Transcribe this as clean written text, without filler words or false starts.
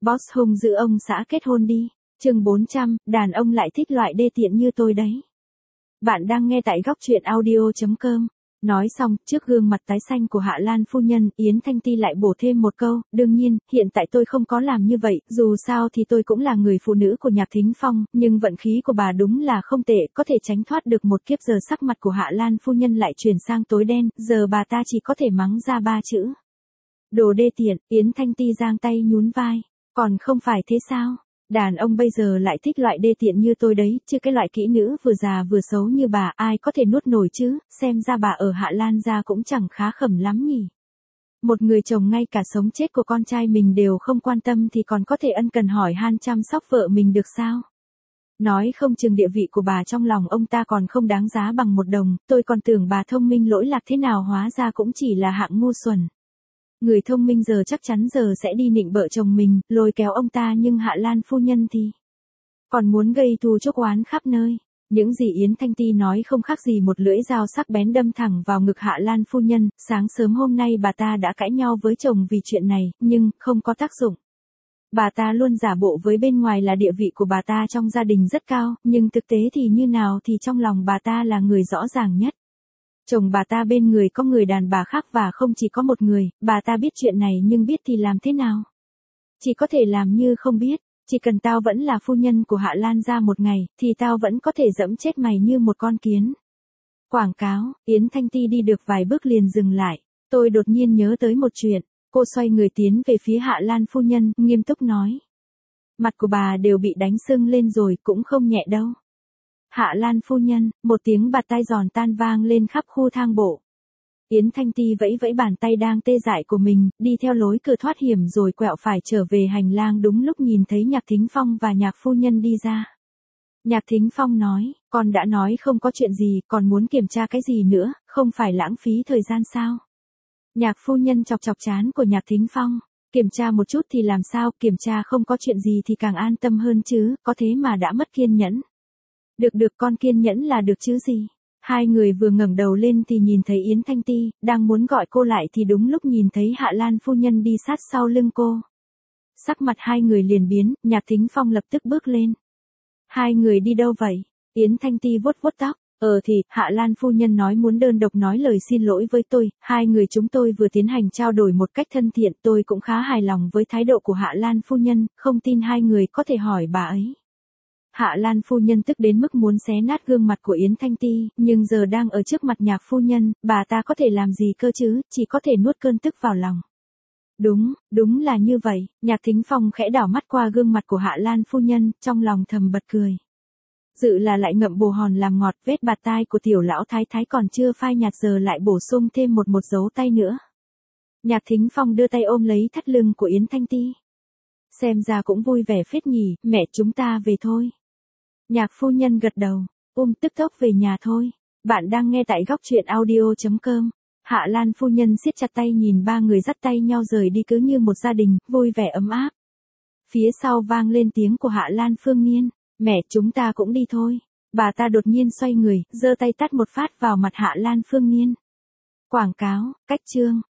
Boss hung dữ ông xã kết hôn đi. Chương 400, đàn ông lại thích loại đê tiện như tôi đấy. Bạn đang nghe tại góc truyện audio.com. Nói xong, trước gương mặt tái xanh của Hạ Lan phu nhân, Yến Thanh Ti lại bổ thêm một câu, đương nhiên, hiện tại tôi không có làm như vậy, dù sao thì tôi cũng là người phụ nữ của Nhạc Thính Phong, nhưng vận khí của bà đúng là không tệ, có thể tránh thoát được một kiếp. Giờ sắc mặt của Hạ Lan phu nhân lại chuyển sang tối đen, giờ bà ta chỉ có thể mắng ra 3 chữ. Đồ đê tiện. Yến Thanh Ti giang tay nhún vai. Còn không phải thế sao? Đàn ông bây giờ lại thích loại đê tiện như tôi đấy, chứ cái loại kỹ nữ vừa già vừa xấu như bà ai có thể nuốt nổi chứ, xem ra bà ở Hạ Lan gia cũng chẳng khá khẩm lắm nhỉ. Một người chồng ngay cả sống chết của con trai mình đều không quan tâm thì còn có thể ân cần hỏi han chăm sóc vợ mình được sao? Nói không chừng địa vị của bà trong lòng ông ta còn không đáng giá bằng 1 đồng, tôi còn tưởng bà thông minh lỗi lạc thế nào hóa ra cũng chỉ là hạng ngu xuẩn. Người thông minh giờ chắc chắn giờ sẽ đi nịnh bợ chồng mình, lôi kéo ông ta, nhưng Hạ Lan phu nhân thì còn muốn gây thù chuốc oán khắp nơi. Những gì Yến Thanh Ti nói không khác gì một lưỡi dao sắc bén đâm thẳng vào ngực Hạ Lan phu nhân. Sáng sớm hôm nay bà ta đã cãi nhau với chồng vì chuyện này, nhưng không có tác dụng. Bà ta luôn giả bộ với bên ngoài là địa vị của bà ta trong gia đình rất cao, nhưng thực tế thì như nào thì trong lòng bà ta là người rõ ràng nhất. Chồng bà ta bên người có người đàn bà khác và không chỉ có một người, bà ta biết chuyện này nhưng biết thì làm thế nào? Chỉ có thể làm như không biết, chỉ cần tao vẫn là phu nhân của Hạ Lan gia một ngày, thì tao vẫn có thể giẫm chết mày như một con kiến. Quảng cáo. Yến Thanh Ti đi được vài bước liền dừng lại, tôi đột nhiên nhớ tới một chuyện, cô xoay người tiến về phía Hạ Lan phu nhân, nghiêm túc nói. Mặt của bà đều bị đánh sưng lên rồi, cũng không nhẹ đâu. Hạ Lan phu nhân, một tiếng bạt tai giòn tan vang lên khắp khu thang bộ. Yến Thanh Ti vẫy vẫy bàn tay đang tê dại của mình, đi theo lối cửa thoát hiểm rồi quẹo phải trở về hành lang, đúng lúc nhìn thấy Nhạc Thính Phong và Nhạc phu nhân đi ra. Nhạc Thính Phong nói, con đã nói không có chuyện gì, còn muốn kiểm tra cái gì nữa, không phải lãng phí thời gian sao? Nhạc phu nhân chọc chọc trán của Nhạc Thính Phong, kiểm tra một chút thì làm sao, kiểm tra không có chuyện gì thì càng an tâm hơn chứ, có thế mà đã mất kiên nhẫn. Được con kiên nhẫn là được chứ gì. Hai người vừa ngẩng đầu lên thì nhìn thấy Yến Thanh Ti, đang muốn gọi cô lại thì đúng lúc nhìn thấy Hạ Lan phu nhân đi sát sau lưng cô. Sắc mặt hai người liền biến, Nhạc Thính Phong lập tức bước lên. Hai người đi đâu vậy? Yến Thanh Ti vuốt vuốt tóc. Thì, Hạ Lan phu nhân nói muốn đơn độc nói lời xin lỗi với tôi, hai người chúng tôi vừa tiến hành trao đổi một cách thân thiện, tôi cũng khá hài lòng với thái độ của Hạ Lan phu nhân, không tin hai người có thể hỏi bà ấy. Hạ Lan phu nhân tức đến mức muốn xé nát gương mặt của Yến Thanh Ti, nhưng giờ đang ở trước mặt Nhạc phu nhân, bà ta có thể làm gì cơ chứ, chỉ có thể nuốt cơn tức vào lòng. Đúng là như vậy. Nhạc Thính Phong khẽ đảo mắt qua gương mặt của Hạ Lan phu nhân, trong lòng thầm bật cười. Dự là lại ngậm bồ hòn làm ngọt, vết bạt tai của tiểu lão thái thái còn chưa phai nhạt giờ lại bổ sung thêm một dấu tay nữa. Nhạc Thính Phong đưa tay ôm lấy thắt lưng của Yến Thanh Ti. Xem ra cũng vui vẻ phết nhỉ, mẹ chúng ta về thôi. Nhạc phu nhân gật đầu, tức tốc về nhà thôi. Bạn đang nghe tại góc truyện audio.com. Hạ Lan phu nhân siết chặt tay nhìn ba người dắt tay nhau rời đi cứ như một gia đình, vui vẻ ấm áp. Phía sau vang lên tiếng của Hạ Lan Phương Niên, mẹ chúng ta cũng đi thôi. Bà ta đột nhiên xoay người, giơ tay tát một phát vào mặt Hạ Lan Phương Niên. Quảng cáo, cách chương.